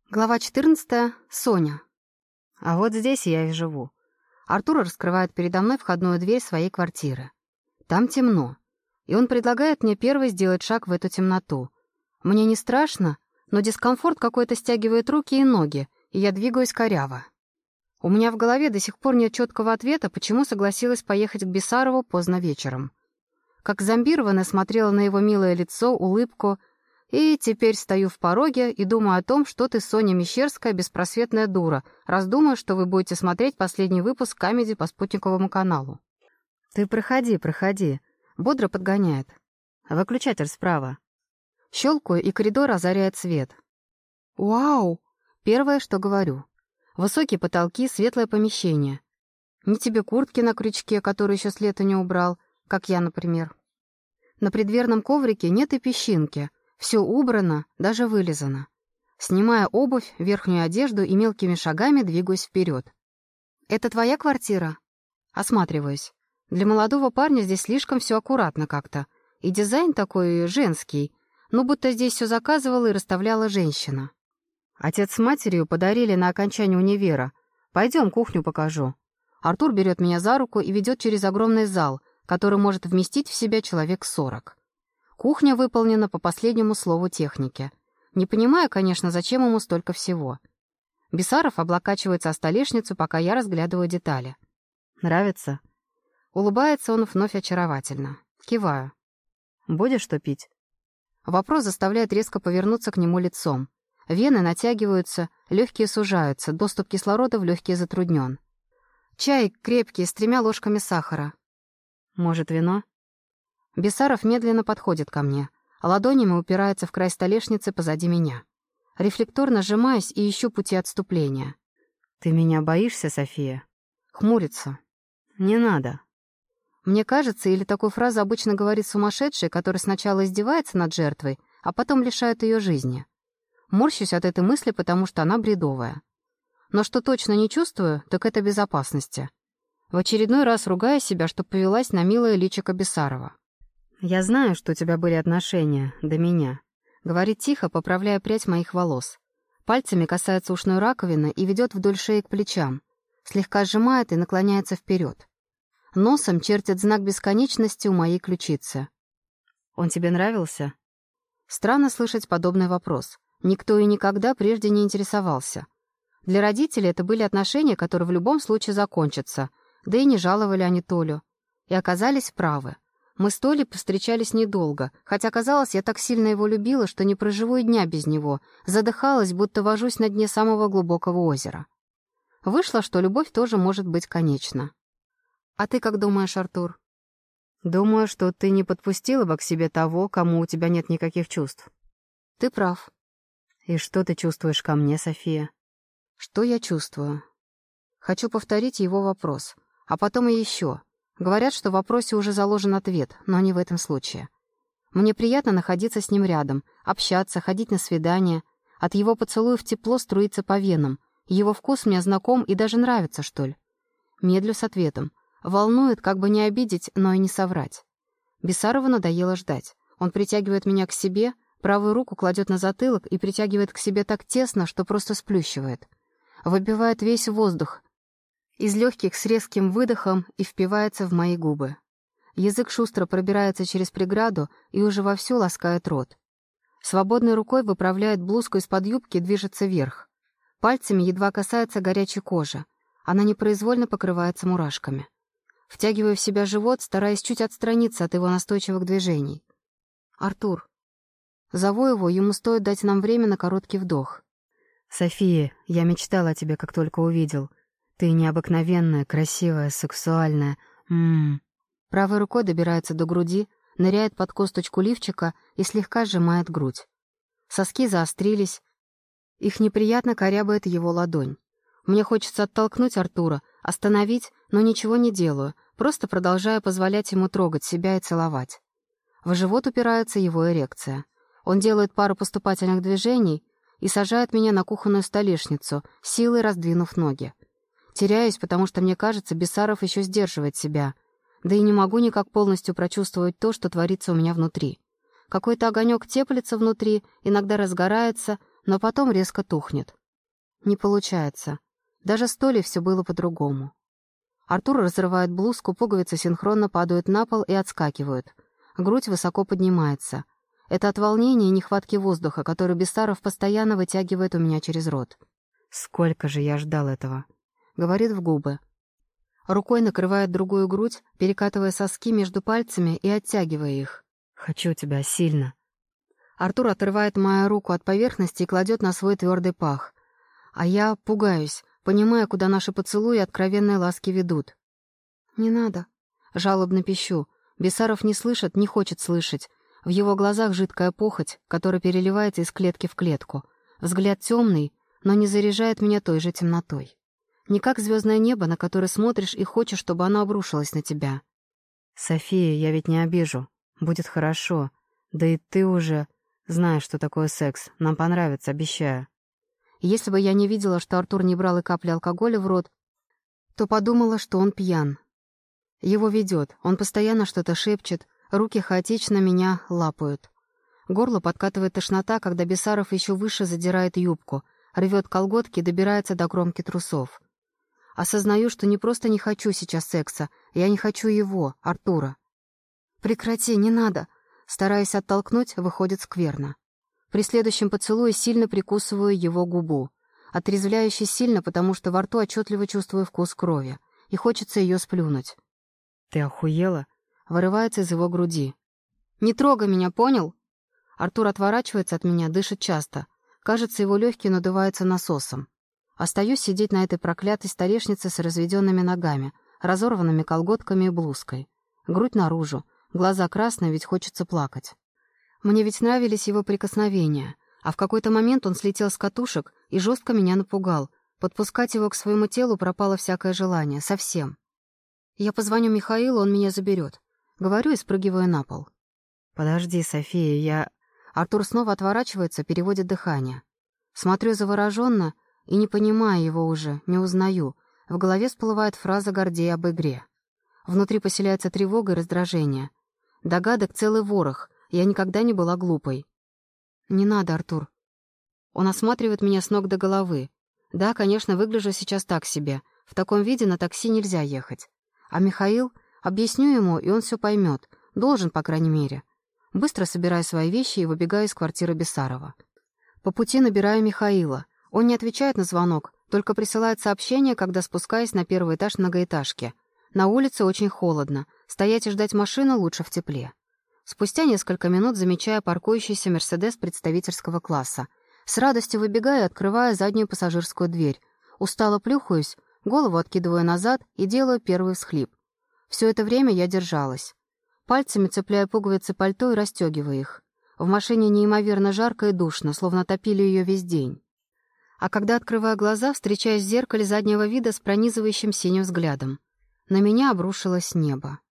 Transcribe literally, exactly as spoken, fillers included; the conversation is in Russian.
Глава четырнадцатая. Соня. А вот здесь я и живу. Артур раскрывает передо мной входную дверь своей квартиры. Там темно, и он предлагает мне первой сделать шаг в эту темноту. Мне не страшно, но дискомфорт какой-то стягивает руки и ноги, и я двигаюсь коряво. У меня в голове до сих пор нет четкого ответа, почему согласилась поехать к Бесарову поздно вечером. Как зомбированно смотрела на его милое лицо, улыбку, и теперь стою в пороге и думаю о том, что ты, Соня Мещерская, беспросветная дура, раз думаю, что вы будете смотреть последний выпуск комедии по спутниковому каналу. Ты проходи, проходи. Бодро подгоняет. Выключатель справа. Щелкаю, и коридор озаряет свет. Вау! Первое, что говорю. Высокие потолки, светлое помещение. Ни тебе куртки на крючке, которую еще с лета не убрал, как я, например. На преддверном коврике нет и песчинки. Все убрано, даже вылизано. Снимая обувь, верхнюю одежду и мелкими шагами двигаюсь вперед. «Это твоя квартира?» Осматриваюсь. Для молодого парня здесь слишком все аккуратно как-то. И дизайн такой женский, ну будто здесь все заказывала и расставляла женщина. Отец с матерью подарили на окончание универа. Пойдем, кухню покажу. Артур берет меня за руку и ведет через огромный зал, который может вместить в себя человек сорок. Кухня выполнена по последнему слову техники. Не понимаю, конечно, зачем ему столько всего. Бесаров облокачивается о столешницу, пока я разглядываю детали. «Нравится?» Улыбается он вновь очаровательно. Киваю. «Будешь что пить?» Вопрос заставляет резко повернуться к нему лицом. Вены натягиваются, легкие сужаются, доступ кислорода в легкие затруднен. Чай крепкий, с тремя ложками сахара. «Может, вино?» Бесаров медленно подходит ко мне, а ладонями упирается в край столешницы позади меня. Рефлекторно сжимаюсь и ищу пути отступления. «Ты меня боишься, София?» Хмурится. «Не надо». Мне кажется, или такую фразу обычно говорит сумасшедший, который сначала издевается над жертвой, а потом лишает ее жизни. Морщусь от этой мысли, потому что она бредовая. Но что точно не чувствую, так это безопасности. В очередной раз ругаю себя, что повелась на милое личико Бесарова. «Я знаю, что у тебя были отношения до меня», — говорит тихо, поправляя прядь моих волос. Пальцами касается ушной раковины и ведет вдоль шеи к плечам. Слегка сжимает и наклоняется вперед. Носом чертит знак бесконечности у моей ключицы. «Он тебе нравился?» Странно слышать подобный вопрос. Никто и никогда прежде не интересовался. Для родителей это были отношения, которые в любом случае закончатся, да и не жаловали они Толю. И оказались правы. Мы с Толей повстречались недолго, хотя, казалось, я так сильно его любила, что не проживу и дня без него, задыхалась, будто вожусь на дне самого глубокого озера. Вышло, что любовь тоже может быть конечна. А ты как думаешь, Артур? Думаю, что ты не подпустила бы к себе того, кому у тебя нет никаких чувств. Ты прав. И что ты чувствуешь ко мне, София? Что я чувствую? Хочу повторить его вопрос, а потом и еще. Говорят, что в вопросе уже заложен ответ, но не в этом случае. Мне приятно находиться с ним рядом, общаться, ходить на свидания. От его поцелуев тепло струится по венам. Его вкус мне знаком и даже нравится, что ли. Медлю с ответом. Волнует, как бы не обидеть, но и не соврать. Бесарову надоело ждать. Он притягивает меня к себе, правую руку кладет на затылок и притягивает к себе так тесно, что просто сплющивает. Выбивает весь воздух из легких с резким выдохом и впивается в мои губы. Язык шустро пробирается через преграду и уже вовсю ласкает рот. Свободной рукой выправляет блузку из-под юбки и движется вверх. Пальцами едва касается горячей кожи. Она непроизвольно покрывается мурашками. Втягиваю в себя живот, стараясь чуть отстраниться от его настойчивых движений. «Артур». Зову его, ему стоит дать нам время на короткий вдох. «София, я мечтал о тебе, как только увидел. Ты необыкновенная, красивая, сексуальная. Ммм». Правой рукой добирается до груди, ныряет под косточку лифчика и слегка сжимает грудь. Соски заострились. Их неприятно корябает его ладонь. Мне хочется оттолкнуть Артура, остановить, но ничего не делаю, просто продолжаю позволять ему трогать себя и целовать. В живот упирается его эрекция. Он делает пару поступательных движений и сажает меня на кухонную столешницу, силой раздвинув ноги. Теряюсь, потому что, мне кажется, Бесаров еще сдерживает себя. Да и не могу никак полностью прочувствовать то, что творится у меня внутри. Какой-то огонек теплится внутри, иногда разгорается, но потом резко тухнет. Не получается. Даже с Толей все было по-другому. Артур разрывает блузку, пуговицы синхронно падают на пол и отскакивают. Грудь высоко поднимается. Это от волнения и нехватки воздуха, который Бессаров постоянно вытягивает у меня через рот. «Сколько же я ждал этого!» — говорит в губы. Рукой накрывает другую грудь, перекатывая соски между пальцами и оттягивая их. «Хочу тебя сильно». Артур отрывает мою руку от поверхности и кладет на свой твердый пах. А я пугаюсь, понимая, куда наши поцелуи и откровенные ласки ведут. «Не надо», — жалобно пищу. Бессаров не слышит, не хочет слышать. В его глазах жидкая похоть, которая переливается из клетки в клетку. Взгляд темный, но не заряжает меня той же темнотой. Не как звездное небо, на которое смотришь и хочешь, чтобы оно обрушилось на тебя. «София, я ведь не обижу. Будет хорошо. Да и ты уже знаешь, что такое секс. Нам понравится, обещаю». Если бы я не видела, что Артур не брал и капли алкоголя в рот, то подумала, что он пьян. Его ведет, он постоянно что-то шепчет, руки хаотично меня лапают. Горло подкатывает тошнота, когда Бессаров еще выше задирает юбку, рвет колготки и добирается до кромки трусов. Осознаю, что не просто не хочу сейчас секса, я не хочу его, Артура. «Прекрати, не надо!» Стараясь оттолкнуть, выходит скверно. При следующем поцелуе сильно прикусываю его губу. Отрезвляюще сильно, потому что во рту отчетливо чувствую вкус крови, и хочется ее сплюнуть. «Ты охуела?» — вырывается из его груди. «Не трогай меня, понял?» Артур отворачивается от меня, дышит часто. Кажется, его легкие надуваются насосом. Остаюсь сидеть на этой проклятой столешнице с разведенными ногами, разорванными колготками и блузкой. Грудь наружу, глаза красные, ведь хочется плакать. Мне ведь нравились его прикосновения, а в какой-то момент он слетел с катушек и жестко меня напугал. Подпускать его к своему телу пропало всякое желание, совсем. Я позвоню Михаилу, он меня заберет. Говорю и спрыгиваю на пол. «Подожди, София, я...» Артур снова отворачивается, переводит дыхание. Смотрю завороженно и не понимаю его уже, не узнаю. В голове всплывает фраза Гордея об игре. Внутри поселяется тревога и раздражение. Догадок целый ворох, я никогда не была глупой. «Не надо, Артур». Он осматривает меня с ног до головы. Да, конечно, выгляжу сейчас так себе. В таком виде на такси нельзя ехать. А Михаил? Объясню ему, и он все поймет. Должен, по крайней мере. Быстро собираю свои вещи и выбегаю из квартиры Бессарова. По пути набираю Михаила. Он не отвечает на звонок, только присылает сообщение, когда спускаюсь на первый этаж многоэтажки. На улице очень холодно. Стоять и ждать машину лучше в тепле. Спустя несколько минут замечаю паркующийся «Мерседес» представительского класса. С радостью выбегаю и открываю заднюю пассажирскую дверь. Устало плюхаюсь, голову откидываю назад и делаю первый всхлип. Все это время я держалась. Пальцами цепляю пуговицы пальто и расстегиваю их. В машине неимоверно жарко и душно, словно топили ее весь день. А когда открываю глаза, встречаюсь в зеркале заднего вида с пронизывающим синим взглядом. На меня обрушилось небо.